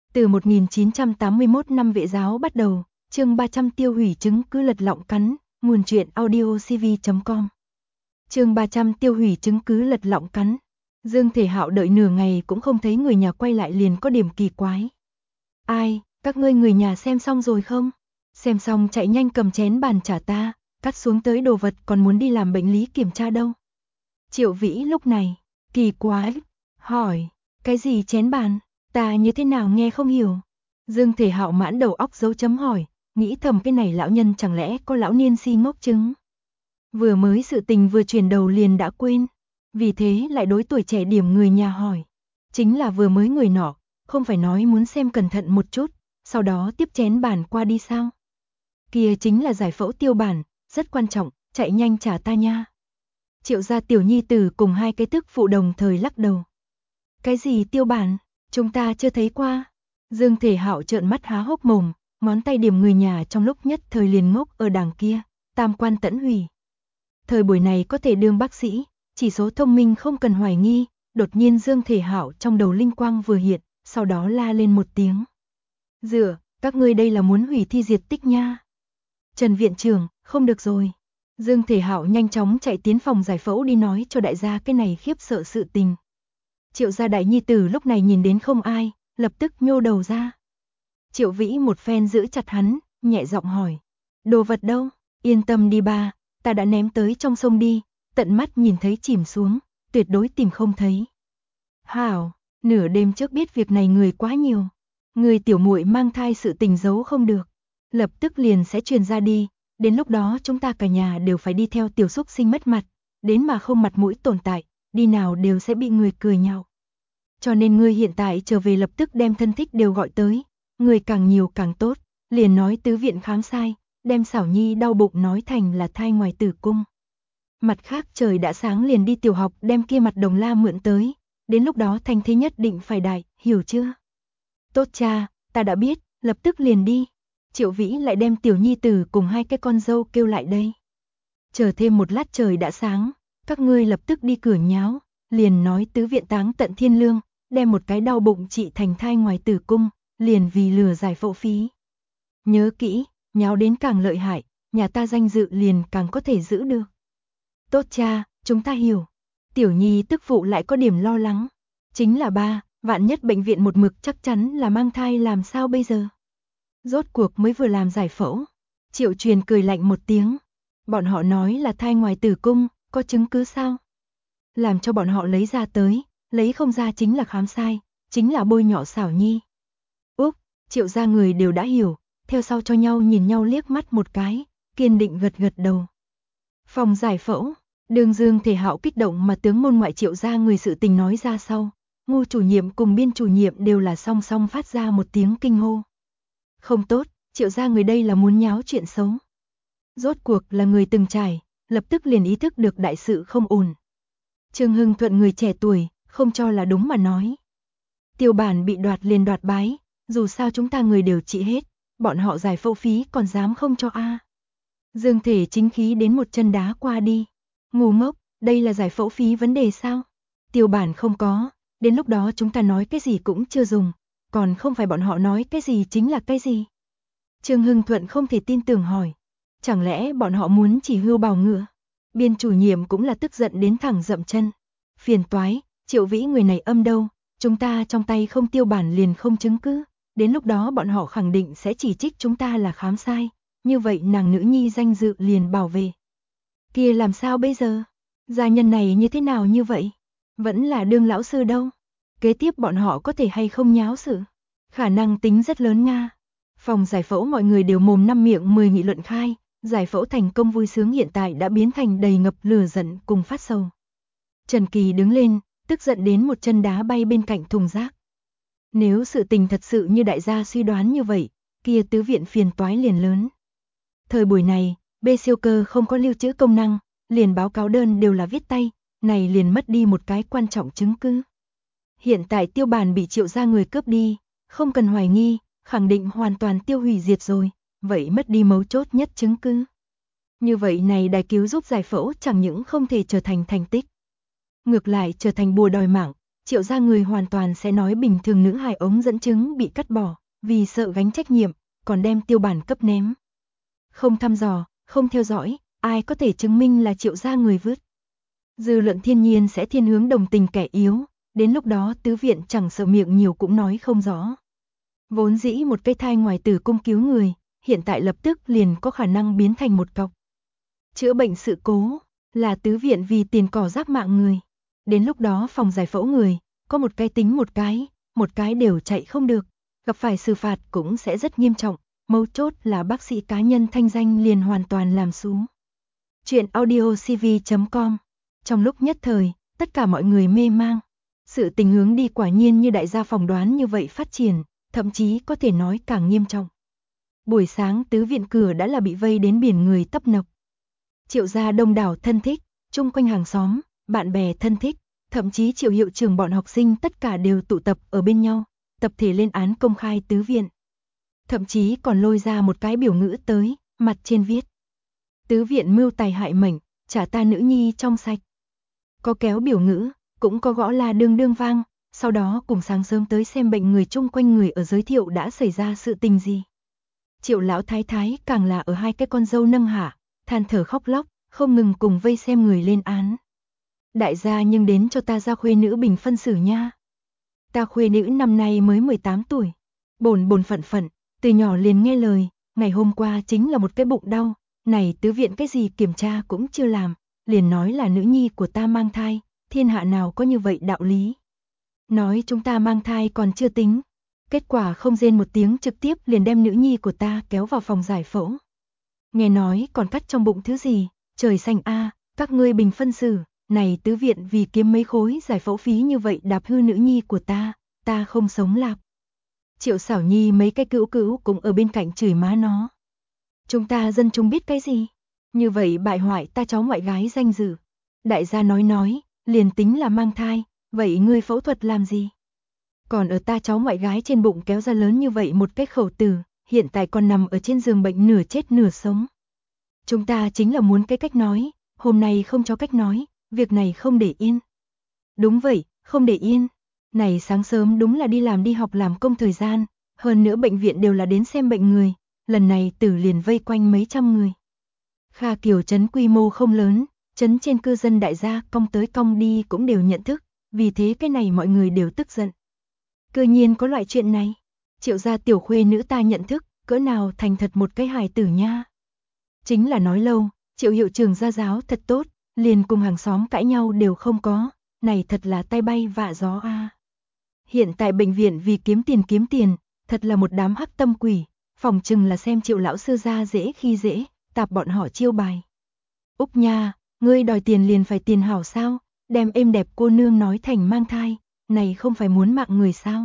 Từ 1981 năm Vệ giáo bắt đầu, chương 300 tiêu hủy chứng cứ lật lọng cắn, nguồn truyện audiocv.com. Chương 300 tiêu hủy chứng cứ lật lọng cắn. Dương Thể Hạo đợi nửa ngày cũng không thấy người nhà quay lại, liền có điểm kỳ quái. Ai, các ngươi người nhà xem xong rồi không? Xem xong chạy nhanh cầm chén bàn trả ta, cắt xuống tới đồ vật còn muốn đi làm bệnh lý kiểm tra đâu. Triệu Vĩ lúc này, kỳ quái, hỏi, cái gì chén bàn? Ta như thế nào nghe không hiểu. Dương Thể Hạo mãn đầu óc dấu chấm hỏi, nghĩ thầm cái này lão nhân chẳng lẽ có lão niên si ngốc chứng. Vừa mới sự tình vừa chuyển đầu liền đã quên, vì thế lại đối tuổi trẻ điểm người nhà hỏi. Chính là vừa mới người nọ, không phải nói muốn xem cẩn thận một chút, sau đó tiếp chén bàn qua đi sao? Kia chính là giải phẫu tiêu bản, rất quan trọng, chạy nhanh trả ta nha. Triệu gia tiểu nhi tử cùng hai cái tức phụ đồng thời lắc đầu. Cái gì tiêu bản? Chúng ta chưa thấy qua. Dương Thể Hạo trợn mắt há hốc mồm, ngón tay điểm người nhà trong lúc nhất thời liền ngốc ở đằng kia, tam quan tẫn hủy. Thời buổi này có thể đương bác sĩ, chỉ số thông minh không cần hoài nghi, đột nhiên Dương Thể Hạo trong đầu linh quang vừa hiện, sau đó la lên một tiếng. Dựa, các ngươi đây là muốn hủy thi diệt tích nha. Trần viện trưởng, không được rồi. Dương Thể Hạo nhanh chóng chạy tiến phòng giải phẫu đi nói cho đại gia cái này khiếp sợ sự tình. Triệu gia đại nhi tử lúc này nhìn đến không ai, lập tức nhô đầu ra. Triệu Vĩ một phen giữ chặt hắn, nhẹ giọng hỏi. Đồ vật đâu? Yên tâm đi ba, ta đã ném tới trong sông đi, tận mắt nhìn thấy chìm xuống, tuyệt đối tìm không thấy. Hảo, nửa đêm trước biết việc này người quá nhiều. Người tiểu muội mang thai sự tình giấu không được. Lập tức liền sẽ truyền ra đi, đến lúc đó chúng ta cả nhà đều phải đi theo tiểu xúc sinh mất mặt, đến mà không mặt mũi tồn tại, đi nào đều sẽ bị người cười nhạo. Cho nên ngươi hiện tại trở về lập tức đem thân thích đều gọi tới, người càng nhiều càng tốt, liền nói tứ viện khám sai, đem Xảo Nhi đau bụng nói thành là thai ngoài tử cung. Mặt khác trời đã sáng liền đi tiểu học đem kia mặt đồng la mượn tới, đến lúc đó thành thế nhất định phải đại, hiểu chưa? Tốt cha, ta đã biết, lập tức liền đi. Triệu Vĩ lại đem tiểu nhi tử cùng hai cái con dâu kêu lại đây. Chờ thêm một lát trời đã sáng, các ngươi lập tức đi cửa nháo, liền nói tứ viện táng tận thiên lương, đem một cái đau bụng trị thành thai ngoài tử cung, liền vì lừa giải phẫu phí. Nhớ kỹ, nháo đến càng lợi hại, nhà ta danh dự liền càng có thể giữ được. Tốt cha, chúng ta hiểu. Tiểu nhi tức phụ lại có điểm lo lắng. Chính là ba, vạn nhất bệnh viện một mực chắc chắn là mang thai làm sao bây giờ? Rốt cuộc mới vừa làm giải phẫu. Triệu Truyền cười lạnh một tiếng. Bọn họ nói là thai ngoài tử cung, có chứng cứ sao? Làm cho bọn họ lấy ra tới, lấy không ra chính là khám sai, chính là bôi nhọ Xảo Nhi. Úc, Triệu gia người đều đã hiểu, theo sau cho nhau nhìn nhau liếc mắt một cái, kiên định gật gật đầu. Phòng giải phẫu, đường Dương Thể Hạo kích động mà tướng môn ngoại Triệu gia người sự tình nói ra sau, Ngô chủ nhiệm cùng biên chủ nhiệm đều là song song phát ra một tiếng kinh hô. Không tốt, Triệu gia người đây là muốn nháo chuyện xấu. Rốt cuộc là người từng trải, lập tức liền ý thức được đại sự không ổn. Trương Hưng Thuận người trẻ tuổi, không cho là đúng mà nói. Tiêu bản bị đoạt liền đoạt bái, dù sao chúng ta người đều trị hết, bọn họ giải phẫu phí còn dám không cho a? Dương Thể chính khí đến một chân đá qua đi. Ngu ngốc, đây là giải phẫu phí vấn đề sao? Tiêu bản không có, đến lúc đó chúng ta nói cái gì cũng chưa dùng, còn không phải bọn họ nói cái gì chính là cái gì. Trương Hưng Thuận không thể tin tưởng hỏi, chẳng lẽ bọn họ muốn chỉ hươu bào ngựa? Biên chủ nhiệm cũng là tức giận đến thẳng dậm chân. Phiền toái, Triệu Vĩ người này âm đâu, chúng ta trong tay không tiêu bản liền không chứng cứ, đến lúc đó bọn họ khẳng định sẽ chỉ trích chúng ta là khám sai, như vậy nàng nữ nhi danh dự liền bảo vệ. Kia làm sao bây giờ? Gia nhân này như thế nào như vậy? Vẫn là đương lão sư đâu? Kế tiếp bọn họ có thể hay không nháo sự? Khả năng tính rất lớn nga. Phòng giải phẫu mọi người đều mồm năm miệng 10 nghị luận khai, giải phẫu thành công vui sướng hiện tại đã biến thành đầy ngập lửa giận cùng phát sầu. Trần Kỳ đứng lên, tức giận đến một chân đá bay bên cạnh thùng rác. Nếu sự tình thật sự như đại gia suy đoán như vậy, kia tứ viện phiền toái liền lớn. Thời buổi này, B siêu cơ không có lưu trữ công năng, liền báo cáo đơn đều là viết tay, này liền mất đi một cái quan trọng chứng cứ. Hiện tại tiêu bản bị Triệu gia người cướp đi, không cần hoài nghi, khẳng định hoàn toàn tiêu hủy diệt rồi, vậy mất đi mấu chốt nhất chứng cứ. Như vậy này đài cứu giúp giải phẫu chẳng những không thể trở thành thành tích, ngược lại trở thành bùa đòi mạng, Triệu gia người hoàn toàn sẽ nói bình thường nữ hài ống dẫn chứng bị cắt bỏ, vì sợ gánh trách nhiệm, còn đem tiêu bản cấp ném. Không thăm dò, không theo dõi, ai có thể chứng minh là Triệu gia người vứt. Dư luận thiên nhiên sẽ thiên hướng đồng tình kẻ yếu, đến lúc đó tứ viện chẳng sợ miệng nhiều cũng nói không rõ. Vốn dĩ một cây thai ngoài tử cung cứu người, hiện tại lập tức liền có khả năng biến thành một cọc. Chữa bệnh sự cố, là tứ viện vì tiền cỏ rác mạng người. Đến lúc đó phòng giải phẫu người, có một cái tính một cái đều chạy không được, gặp phải xử phạt cũng sẽ rất nghiêm trọng, mấu chốt là bác sĩ cá nhân thanh danh liền hoàn toàn làm xuống. Chuyện audiocv.com. Trong lúc nhất thời, tất cả mọi người mê mang. Sự tình hướng đi quả nhiên như đại gia phỏng đoán như vậy phát triển, thậm chí có thể nói càng nghiêm trọng. Buổi sáng tứ viện cửa đã là bị vây đến biển người tấp nập. Triệu gia đông đảo thân thích, chung quanh hàng xóm, bạn bè thân thích, thậm chí Triệu hiệu trưởng bọn học sinh tất cả đều tụ tập ở bên nhau, tập thể lên án công khai tứ viện. Thậm chí còn lôi ra một cái biểu ngữ tới, mặt trên viết: tứ viện mưu tài hại mệnh, trả ta nữ nhi trong sạch. Có kéo biểu ngữ, cũng có gõ la đương đương vang, sau đó cùng sáng sớm tới xem bệnh người chung quanh người ở giới thiệu đã xảy ra sự tình gì. Triệu lão thái thái càng là ở hai cái con dâu nâng hạ, than thở khóc lóc, không ngừng cùng vây xem người lên án. Đại gia nhưng đến cho ta ra khuê nữ bình phân xử nha. Ta khuê nữ năm nay mới 18 tuổi, bổn phận, từ nhỏ liền nghe lời, ngày hôm qua chính là một cái bụng đau, này tứ viện cái gì kiểm tra cũng chưa làm, liền nói là nữ nhi của ta mang thai, thiên hạ nào có như vậy đạo lý. Nói chúng ta mang thai còn chưa tính, kết quả không rên một tiếng trực tiếp liền đem nữ nhi của ta kéo vào phòng giải phẫu. Nghe nói còn cắt trong bụng thứ gì, trời xanh a, các ngươi bình phân xử, này tứ viện vì kiếm mấy khối giải phẫu phí như vậy đạp hư nữ nhi của ta không sống lạc. Triệu Xảo Nhi mấy cái cữu cũng ở bên cạnh chửi má nó. Chúng ta dân chúng biết cái gì? Như vậy bại hoại ta cháu ngoại gái danh dự. Đại gia nói, liền tính là mang thai, vậy ngươi phẫu thuật làm gì? Còn ở ta cháu ngoại gái trên bụng kéo ra lớn như vậy một cái khẩu tử, hiện tại còn nằm ở trên giường bệnh nửa chết nửa sống. Chúng ta chính là muốn cái cách nói, hôm nay không cho cách nói, việc này không để yên. Đúng vậy, không để yên. Này sáng sớm đúng là đi làm đi học làm công thời gian, hơn nữa bệnh viện đều là đến xem bệnh người, lần này tử liền vây quanh mấy trăm người. Kha Kiều trấn quy mô không lớn, trấn trên cư dân đại gia cong tới cong đi cũng đều nhận thức, vì thế cái này mọi người đều tức giận. Cơ nhiên có loại chuyện này, Triệu gia tiểu khuê nữ ta nhận thức, cỡ nào thành thật một cái hài tử nha. Chính là nói lâu, Triệu hiệu trưởng gia giáo thật tốt, liền cùng hàng xóm cãi nhau đều không có, này thật là tai bay vạ gió a. Hiện tại bệnh viện vì kiếm tiền, thật là một đám hắc tâm quỷ, phòng chừng là xem Triệu lão sư ra dễ khi dễ, tạp bọn họ chiêu bài. Úc nha, ngươi đòi tiền liền phải tiền hảo sao, đem êm đẹp cô nương nói thành mang thai, này không phải muốn mạng người sao.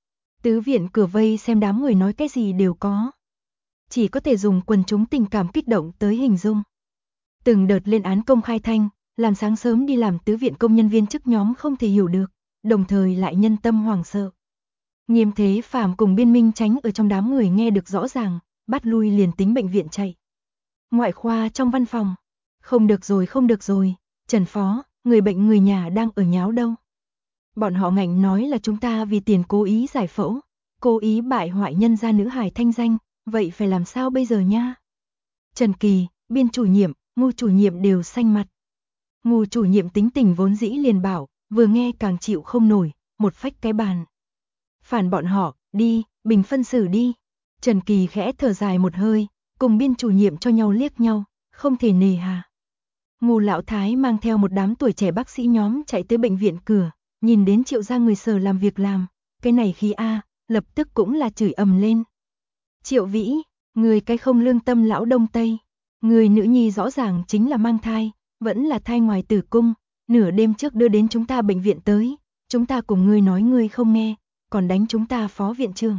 Tứ viện cửa vây xem đám người nói cái gì đều có. Chỉ có thể dùng quần chúng tình cảm kích động tới hình dung. Từng đợt lên án công khai thanh, làm sáng sớm đi làm tứ viện công nhân viên chức nhóm không thể hiểu được, đồng thời lại nhân tâm hoảng sợ. Nghiêm Thế Phàm cùng Biên Minh Chánh ở trong đám người nghe được rõ ràng, bắt lui liền tính bệnh viện chạy. Ngoại khoa trong văn phòng, không được rồi, Trần Phó, người bệnh người nhà đang ở nháo đâu. Bọn họ ngạnh nói là chúng ta vì tiền cố ý giải phẫu, cố ý bại hoại nhân gia nữ hài thanh danh, vậy phải làm sao bây giờ nha? Trần Kỳ, Biên chủ nhiệm, Ngu chủ nhiệm đều xanh mặt. Ngu chủ nhiệm tính tình vốn dĩ liền bảo, vừa nghe càng chịu không nổi, một phách cái bàn. Phản bọn họ, đi, bình phân xử đi. Trần Kỳ khẽ thở dài một hơi, cùng Biên chủ nhiệm cho nhau liếc nhau, không thể nề hà. Ngu lão thái mang theo một đám tuổi trẻ bác sĩ nhóm chạy tới bệnh viện cửa, nhìn đến Triệu gia người sở làm việc làm, cái này khí a, lập tức cũng là chửi ầm lên. Triệu Vĩ, người cái không lương tâm lão Đông Tây, người nữ nhi rõ ràng chính là mang thai, vẫn là thai ngoài tử cung, nửa đêm trước đưa đến chúng ta bệnh viện tới, chúng ta cùng ngươi nói ngươi không nghe, còn đánh chúng ta phó viện trưởng.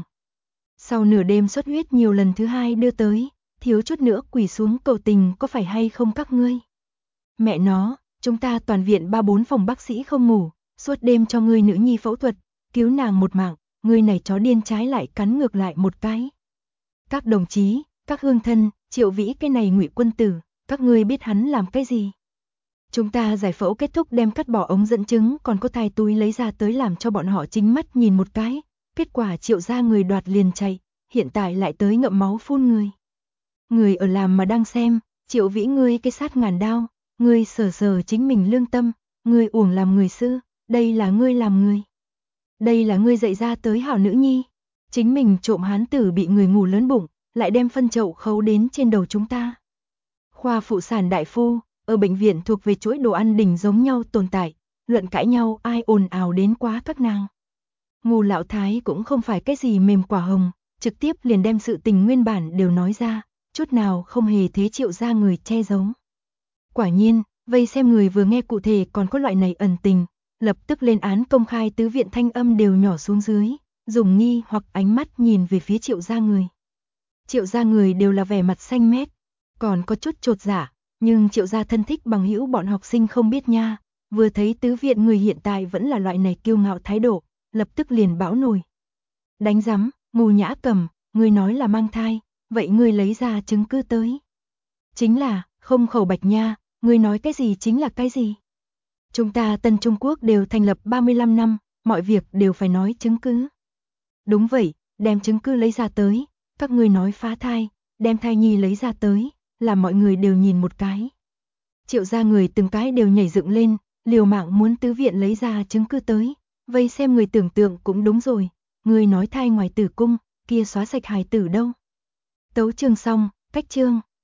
Sau nửa đêm xuất huyết nhiều lần thứ hai đưa tới, thiếu chút nữa quỳ xuống cầu tình có phải hay không các ngươi. Mẹ nó, chúng ta toàn viện 3-4 phòng bác sĩ không ngủ, suốt đêm cho ngươi nữ nhi phẫu thuật, cứu nàng một mạng, ngươi này chó điên trái lại cắn ngược lại một cái. Các đồng chí, các hương thân, Triệu Vĩ cái này ngụy quân tử, các ngươi biết hắn làm cái gì? Chúng ta giải phẫu kết thúc đem cắt bỏ ống dẫn chứng còn có thai túi lấy ra tới làm cho bọn họ chính mắt nhìn một cái. Kết quả Triệu gia người đoạt liền chạy, hiện tại lại tới ngậm máu phun người. Người ở làm mà đang xem, Triệu Vĩ ngươi cái sát ngàn đao, ngươi sờ sờ chính mình lương tâm, ngươi uổng làm người sư, đây là ngươi làm người. Đây là ngươi dạy ra tới hảo nữ nhi. Chính mình trộm hán tử bị người ngủ lớn bụng, lại đem phân chậu khấu đến trên đầu chúng ta. Khoa phụ sản đại phu, ở bệnh viện thuộc về chuỗi đồ ăn đỉnh giống nhau tồn tại, luận cãi nhau ai ồn ào đến quá các nàng. Ngô lão thái cũng không phải cái gì mềm quả hồng, trực tiếp liền đem sự tình nguyên bản đều nói ra, chút nào không hề thế Triệu gia người che giấu. Quả nhiên, vây xem người vừa nghe cụ thể còn có loại này ẩn tình, lập tức lên án công khai tứ viện thanh âm đều nhỏ xuống dưới, dùng nghi hoặc ánh mắt nhìn về phía Triệu gia người. Triệu gia người đều là vẻ mặt xanh mét, còn có chút chột dạ, nhưng Triệu gia thân thích bằng hữu bọn học sinh không biết nha, vừa thấy tứ viện người hiện tại vẫn là loại này kiêu ngạo thái độ, lập tức liền bão nổi. Đánh rắm, Ngô Nhã Cầm, ngươi nói là mang thai, vậy ngươi lấy ra chứng cứ tới. Chính là, không khẩu bạch nha, ngươi nói cái gì chính là cái gì. Chúng ta Tân Trung Quốc đều thành lập 35 năm, mọi việc đều phải nói chứng cứ. Đúng vậy, đem chứng cứ lấy ra tới, các ngươi nói phá thai, đem thai nhi lấy ra tới, làm mọi người đều nhìn một cái. Triệu gia người từng cái đều nhảy dựng lên, liều mạng muốn tứ viện lấy ra chứng cứ tới, vây xem người tưởng tượng cũng đúng rồi, người nói thai ngoài tử cung, kia xóa sạch hài tử đâu. Tấu chương xong, cách chương.